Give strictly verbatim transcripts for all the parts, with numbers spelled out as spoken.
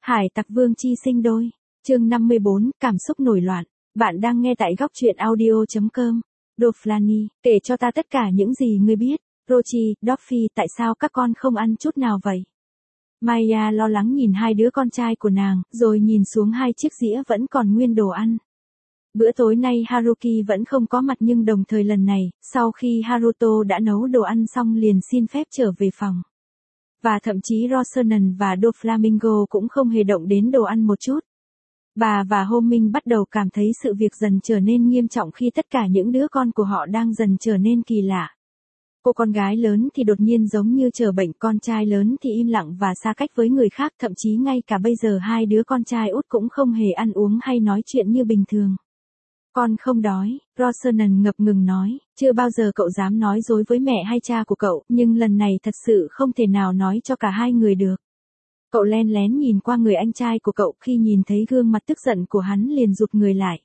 Hải tặc vương chi sinh đôi. Chương năm mươi bốn, cảm xúc nổi loạn. Bạn đang nghe tại góc truyện audio chấm com. Doflani, kể cho ta tất cả những gì ngươi biết. Rochi, Dorothy, tại sao các con không ăn chút nào vậy? Maya lo lắng nhìn hai đứa con trai của nàng, rồi nhìn xuống hai chiếc dĩa vẫn còn nguyên đồ ăn. Bữa tối nay Haruki vẫn không có mặt, nhưng đồng thời lần này, sau khi Haruto đã nấu đồ ăn xong liền xin phép trở về phòng. Và thậm chí Rosanen và Doflamingo cũng không hề động đến đồ ăn một chút. Bà và Homing bắt đầu cảm thấy sự việc dần trở nên nghiêm trọng khi tất cả những đứa con của họ đang dần trở nên kỳ lạ. Cô con gái lớn thì đột nhiên giống như trở bệnh, con trai lớn thì im lặng và xa cách với người khác, thậm chí ngay cả bây giờ hai đứa con trai út cũng không hề ăn uống hay nói chuyện như bình thường. Con không đói, Rosanen ngập ngừng nói, chưa bao giờ cậu dám nói dối với mẹ hay cha của cậu, nhưng lần này thật sự không thể nào nói cho cả hai người được. Cậu len lén nhìn qua người anh trai của cậu, khi nhìn thấy gương mặt tức giận của hắn liền rụt người lại.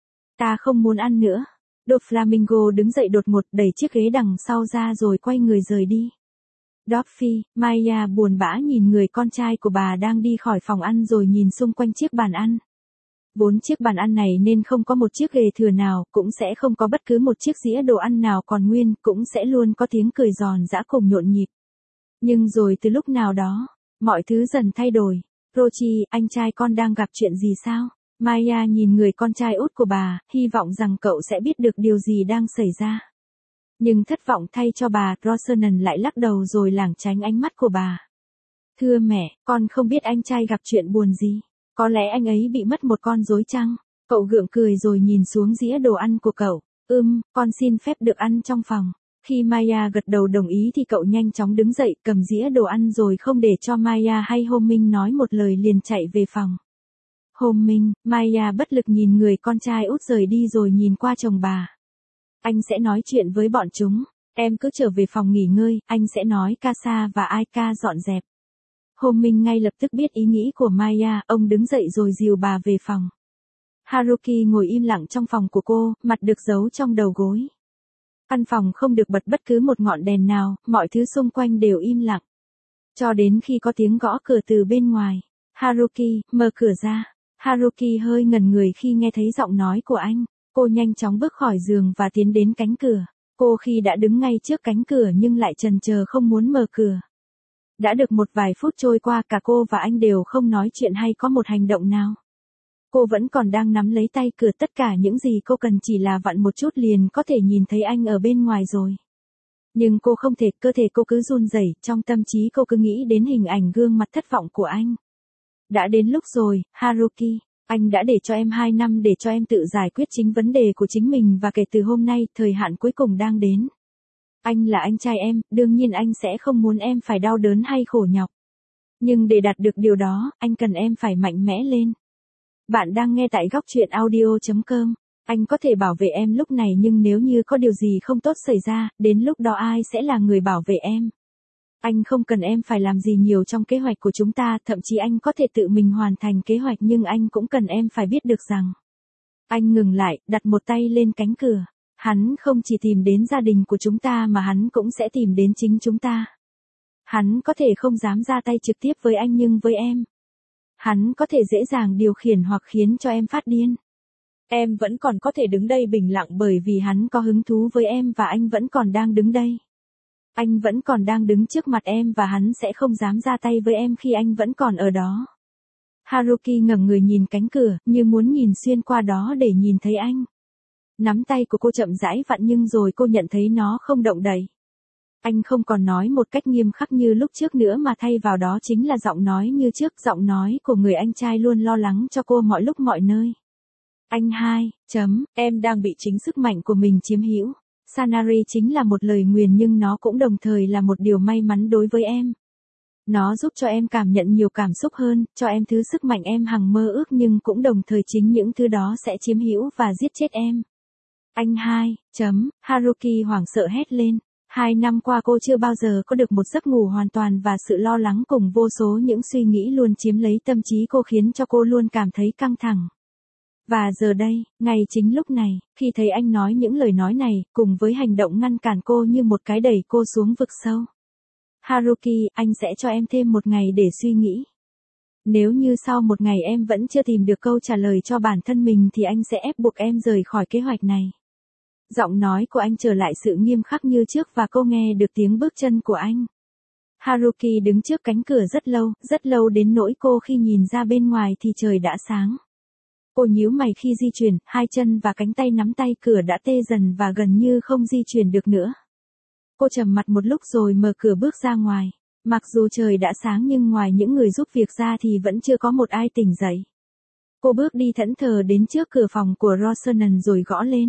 Ta không muốn ăn nữa. Doflamingo đứng dậy đột ngột, đẩy chiếc ghế đằng sau ra rồi quay người rời đi. Dorothy, Maya buồn bã nhìn người con trai của bà đang đi khỏi phòng ăn rồi nhìn xung quanh chiếc bàn ăn. Bốn chiếc bàn ăn này nên không có một chiếc ghề thừa nào, cũng sẽ không có bất cứ một chiếc dĩa đồ ăn nào còn nguyên, cũng sẽ luôn có tiếng cười giòn giã cùng nhộn nhịp. Nhưng rồi từ lúc nào đó, mọi thứ dần thay đổi. Rochi, anh trai con đang gặp chuyện gì sao? Maya nhìn người con trai út của bà, hy vọng rằng cậu sẽ biết được điều gì đang xảy ra. Nhưng thất vọng thay cho bà, Rosanen lại lắc đầu rồi lảng tránh ánh mắt của bà. Thưa mẹ, con không biết anh trai gặp chuyện buồn gì. Có lẽ anh ấy bị mất một con rối chăng? Cậu gượng cười rồi nhìn xuống dĩa đồ ăn của cậu. Ừm, con xin phép được ăn trong phòng. Khi Maya gật đầu đồng ý thì cậu nhanh chóng đứng dậy, cầm dĩa đồ ăn rồi không để cho Maya hay Homing nói một lời liền chạy về phòng. Homing, Maya bất lực nhìn người con trai út rời đi rồi nhìn qua chồng bà. Anh sẽ nói chuyện với bọn chúng. Em cứ trở về phòng nghỉ ngơi, anh sẽ nói Kasa và Aika dọn dẹp. Homing ngay lập tức biết ý nghĩ của Maya, ông đứng dậy rồi dìu bà về phòng. Haruki ngồi im lặng trong phòng của cô, mặt được giấu trong đầu gối. Căn phòng không được bật bất cứ một ngọn đèn nào, mọi thứ xung quanh đều im lặng. Cho đến khi có tiếng gõ cửa từ bên ngoài. Haruki, mở cửa ra. Haruki hơi ngẩn người khi nghe thấy giọng nói của anh. Cô nhanh chóng bước khỏi giường và tiến đến cánh cửa. Cô khi đã đứng ngay trước cánh cửa nhưng lại chần chờ không muốn mở cửa. Đã được một vài phút trôi qua, cả cô và anh đều không nói chuyện hay có một hành động nào. Cô vẫn còn đang nắm lấy tay cửa, tất cả những gì cô cần chỉ là vặn một chút liền có thể nhìn thấy anh ở bên ngoài rồi. Nhưng cô không thể, cơ thể cô cứ run rẩy, trong tâm trí cô cứ nghĩ đến hình ảnh gương mặt thất vọng của anh. Đã đến lúc rồi, Haruki, anh đã để cho em hai năm để cho em tự giải quyết chính vấn đề của chính mình và kể từ hôm nay, thời hạn cuối cùng đang đến. Anh là anh trai em, đương nhiên anh sẽ không muốn em phải đau đớn hay khổ nhọc. Nhưng để đạt được điều đó, anh cần em phải mạnh mẽ lên. Bạn đang nghe tại góc truyện audio chấm com. Anh có thể bảo vệ em lúc này, nhưng nếu như có điều gì không tốt xảy ra, đến lúc đó ai sẽ là người bảo vệ em? Anh không cần em phải làm gì nhiều trong kế hoạch của chúng ta, thậm chí anh có thể tự mình hoàn thành kế hoạch, nhưng anh cũng cần em phải biết được rằng. Anh ngừng lại, đặt một tay lên cánh cửa. Hắn không chỉ tìm đến gia đình của chúng ta mà hắn cũng sẽ tìm đến chính chúng ta. Hắn có thể không dám ra tay trực tiếp với anh, nhưng với em, hắn có thể dễ dàng điều khiển hoặc khiến cho em phát điên. Em vẫn còn có thể đứng đây bình lặng bởi vì hắn có hứng thú với em, và anh vẫn còn đang đứng đây. Anh vẫn còn đang đứng trước mặt em và hắn sẽ không dám ra tay với em khi anh vẫn còn ở đó. Haruki ngẩng người nhìn cánh cửa, như muốn nhìn xuyên qua đó để nhìn thấy anh. Nắm tay của cô chậm rãi vặn, nhưng rồi cô nhận thấy nó không động đậy. Anh không còn nói một cách nghiêm khắc như lúc trước nữa, mà thay vào đó chính là giọng nói như trước, giọng nói của người anh trai luôn lo lắng cho cô mọi lúc mọi nơi. Anh hai, chấm, em đang bị chính sức mạnh của mình chiếm hữu. Sanari chính là một lời nguyền, nhưng nó cũng đồng thời là một điều may mắn đối với em. Nó giúp cho em cảm nhận nhiều cảm xúc hơn, cho em thứ sức mạnh em hằng mơ ước, nhưng cũng đồng thời chính những thứ đó sẽ chiếm hữu và giết chết em. Anh hai, chấm, Haruki hoảng sợ hét lên. Hai năm qua cô chưa bao giờ có được một giấc ngủ hoàn toàn, và sự lo lắng cùng vô số những suy nghĩ luôn chiếm lấy tâm trí cô khiến cho cô luôn cảm thấy căng thẳng. Và giờ đây, ngay chính lúc này, khi thấy anh nói những lời nói này, cùng với hành động ngăn cản cô như một cái đẩy cô xuống vực sâu. Haruki, anh sẽ cho em thêm một ngày để suy nghĩ. Nếu như sau một ngày em vẫn chưa tìm được câu trả lời cho bản thân mình thì anh sẽ ép buộc em rời khỏi kế hoạch này. Giọng nói của anh trở lại sự nghiêm khắc như trước và cô nghe được tiếng bước chân của anh. Haruki đứng trước cánh cửa rất lâu, rất lâu đến nỗi cô khi nhìn ra bên ngoài thì trời đã sáng. Cô nhíu mày khi di chuyển, hai chân và cánh tay nắm tay cửa đã tê dần và gần như không di chuyển được nữa. Cô trầm mặt một lúc rồi mở cửa bước ra ngoài. Mặc dù trời đã sáng nhưng ngoài những người giúp việc ra thì vẫn chưa có một ai tỉnh dậy. Cô bước đi thẫn thờ đến trước cửa phòng của Rosanna rồi gõ lên.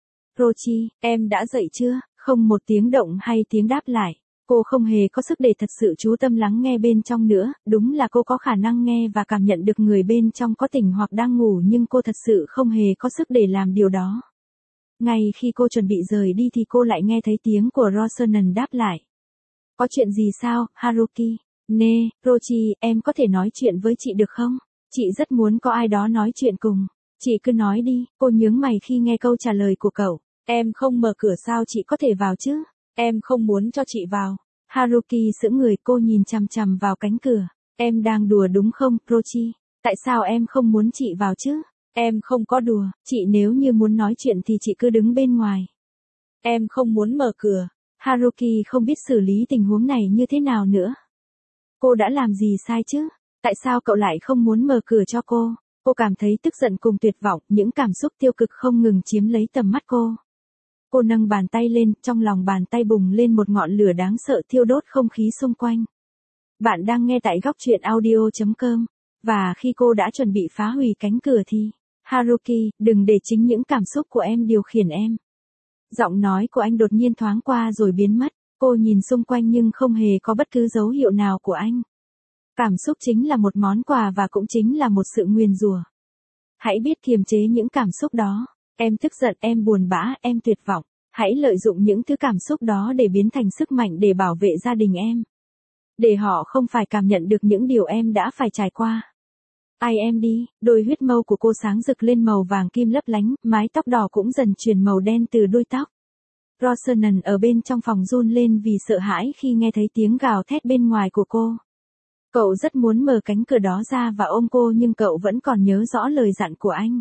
Rochi, em đã dậy chưa? Không một tiếng động hay tiếng đáp lại. Cô không hề có sức để thật sự chú tâm lắng nghe bên trong nữa, đúng là cô có khả năng nghe và cảm nhận được người bên trong có tỉnh hoặc đang ngủ nhưng cô thật sự không hề có sức để làm điều đó. Ngay khi cô chuẩn bị rời đi thì cô lại nghe thấy tiếng của Rosanna đáp lại. Có chuyện gì sao, Haruki? Nè, Rochi, em có thể nói chuyện với chị được không? Chị rất muốn có ai đó nói chuyện cùng. Chị cứ nói đi, cô nhướng mày khi nghe câu trả lời của cậu. Em không mở cửa sao chị có thể vào chứ? Em không muốn cho chị vào. Haruki sững người, cô nhìn chằm chằm vào cánh cửa. Em đang đùa đúng không, Rochi? Tại sao em không muốn chị vào chứ? Em không có đùa, chị nếu như muốn nói chuyện thì chị cứ đứng bên ngoài. Em không muốn mở cửa. Haruki không biết xử lý tình huống này như thế nào nữa. Cô đã làm gì sai chứ? Tại sao cậu lại không muốn mở cửa cho cô? Cô cảm thấy tức giận cùng tuyệt vọng, những cảm xúc tiêu cực không ngừng chiếm lấy tầm mắt cô. Cô nâng bàn tay lên, trong lòng bàn tay bùng lên một ngọn lửa đáng sợ thiêu đốt không khí xung quanh. Bạn đang nghe tại góc truyện audio chấm com. Và khi cô đã chuẩn bị phá hủy cánh cửa thì, Haruki, đừng để chính những cảm xúc của em điều khiển em. Giọng nói của anh đột nhiên thoáng qua rồi biến mất, cô nhìn xung quanh nhưng không hề có bất cứ dấu hiệu nào của anh. Cảm xúc chính là một món quà và cũng chính là một sự nguyền rủa. Hãy biết kiềm chế những cảm xúc đó. Em tức giận, em buồn bã, em tuyệt vọng. Hãy lợi dụng những thứ cảm xúc đó để biến thành sức mạnh để bảo vệ gia đình em. Để họ không phải cảm nhận được những điều em đã phải trải qua. Ai em đi, đôi huyết mâu của cô sáng rực lên màu vàng kim lấp lánh, mái tóc đỏ cũng dần chuyển màu đen từ đuôi tóc. Rosanna ở bên trong phòng run lên vì sợ hãi khi nghe thấy tiếng gào thét bên ngoài của cô. Cậu rất muốn mở cánh cửa đó ra và ôm cô nhưng cậu vẫn còn nhớ rõ lời dặn của anh.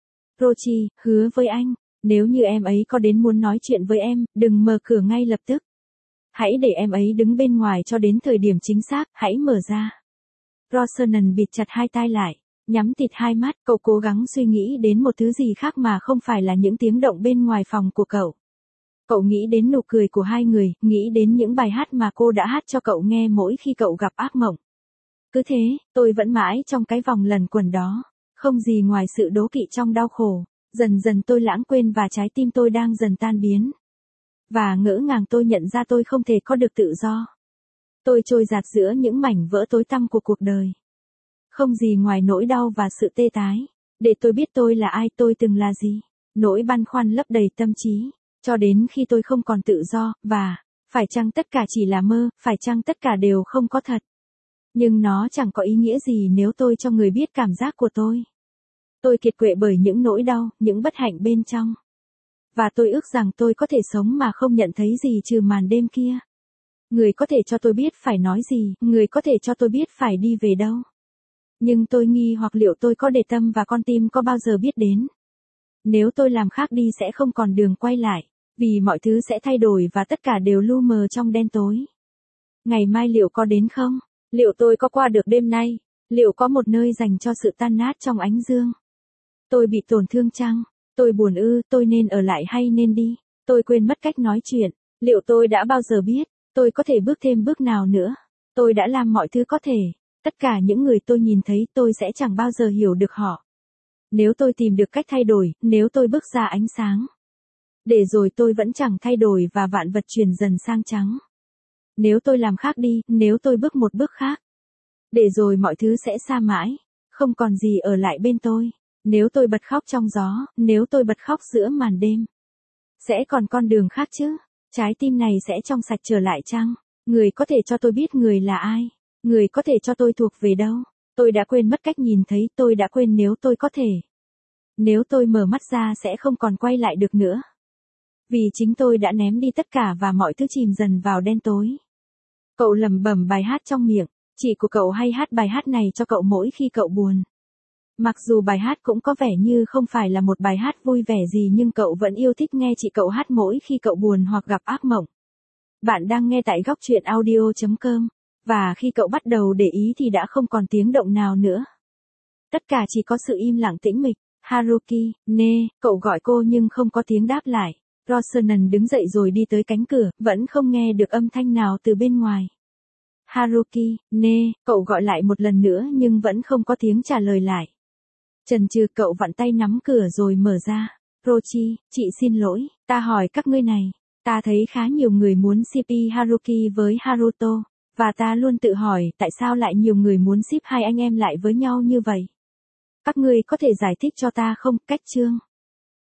Rochi, hứa với anh, nếu như em ấy có đến muốn nói chuyện với em, đừng mở cửa ngay lập tức. Hãy để em ấy đứng bên ngoài cho đến thời điểm chính xác, hãy mở ra. Rosanna bịt chặt hai tai lại, nhắm tịt hai mắt, cậu cố gắng suy nghĩ đến một thứ gì khác mà không phải là những tiếng động bên ngoài phòng của cậu. Cậu nghĩ đến nụ cười của hai người, nghĩ đến những bài hát mà cô đã hát cho cậu nghe mỗi khi cậu gặp ác mộng. Cứ thế, tôi vẫn mãi trong cái vòng lẩn quẩn đó, không gì ngoài sự đố kỵ trong đau khổ. Dần dần tôi lãng quên và trái tim tôi đang dần tan biến. Và ngỡ ngàng tôi nhận ra tôi không thể có được tự do. Tôi trôi dạt giữa những mảnh vỡ tối tăm của cuộc đời. Không gì ngoài nỗi đau và sự tê tái. Để tôi biết tôi là ai, tôi từng là gì. Nỗi băn khoăn lấp đầy tâm trí. Cho đến khi tôi không còn tự do, và, phải chăng tất cả chỉ là mơ, phải chăng tất cả đều không có thật. Nhưng nó chẳng có ý nghĩa gì nếu tôi cho người biết cảm giác của tôi. Tôi kiệt quệ bởi những nỗi đau, những bất hạnh bên trong. Và tôi ước rằng tôi có thể sống mà không nhận thấy gì trừ màn đêm kia. Người có thể cho tôi biết phải nói gì, người có thể cho tôi biết phải đi về đâu. Nhưng tôi nghi hoặc liệu tôi có để tâm và con tim có bao giờ biết đến. Nếu tôi làm khác đi sẽ không còn đường quay lại, vì mọi thứ sẽ thay đổi và tất cả đều lu mờ trong đen tối. Ngày mai liệu có đến không? Liệu tôi có qua được đêm nay? Liệu có một nơi dành cho sự tan nát trong ánh dương? Tôi bị tổn thương chăng? Tôi buồn ư, tôi nên ở lại hay nên đi? Tôi quên mất cách nói chuyện. Liệu tôi đã bao giờ biết? Tôi có thể bước thêm bước nào nữa? Tôi đã làm mọi thứ có thể. Tất cả những người tôi nhìn thấy tôi sẽ chẳng bao giờ hiểu được họ. Nếu tôi tìm được cách thay đổi, nếu tôi bước ra ánh sáng. Để rồi tôi vẫn chẳng thay đổi và vạn vật chuyển dần sang trắng. Nếu tôi làm khác đi, nếu tôi bước một bước khác. Để rồi mọi thứ sẽ xa mãi. Không còn gì ở lại bên tôi. Nếu tôi bật khóc trong gió, nếu tôi bật khóc giữa màn đêm. Sẽ còn con đường khác chứ? Trái tim này sẽ trong sạch trở lại chăng? Người có thể cho tôi biết người là ai? Người có thể cho tôi thuộc về đâu? Tôi đã quên mất cách nhìn thấy, tôi đã quên nếu tôi có thể. Nếu tôi mở mắt ra sẽ không còn quay lại được nữa. Vì chính tôi đã ném đi tất cả và mọi thứ chìm dần vào đen tối. Cậu lẩm bẩm bài hát trong miệng. Chị của cậu hay hát bài hát này cho cậu mỗi khi cậu buồn. Mặc dù bài hát cũng có vẻ như không phải là một bài hát vui vẻ gì nhưng cậu vẫn yêu thích nghe chị cậu hát mỗi khi cậu buồn hoặc gặp ác mộng. Bạn đang nghe tại góc truyện audio chấm com. Và khi cậu bắt đầu để ý thì đã không còn tiếng động nào nữa. Tất cả chỉ có sự im lặng tĩnh mịch. Haruki, nè, cậu gọi cô nhưng không có tiếng đáp lại. Rosanen đứng dậy rồi đi tới cánh cửa, vẫn không nghe được âm thanh nào từ bên ngoài. Haruki, nè, cậu gọi lại một lần nữa nhưng vẫn không có tiếng trả lời lại. Chần chừ cậu vặn tay nắm cửa rồi mở ra. Rochi, chị xin lỗi, ta hỏi các ngươi này. Ta thấy khá nhiều người muốn xê pê Haruki với Haruto. Và ta luôn tự hỏi tại sao lại nhiều người muốn ship hai anh em lại với nhau như vậy. Các ngươi có thể giải thích cho ta không? Cách chương.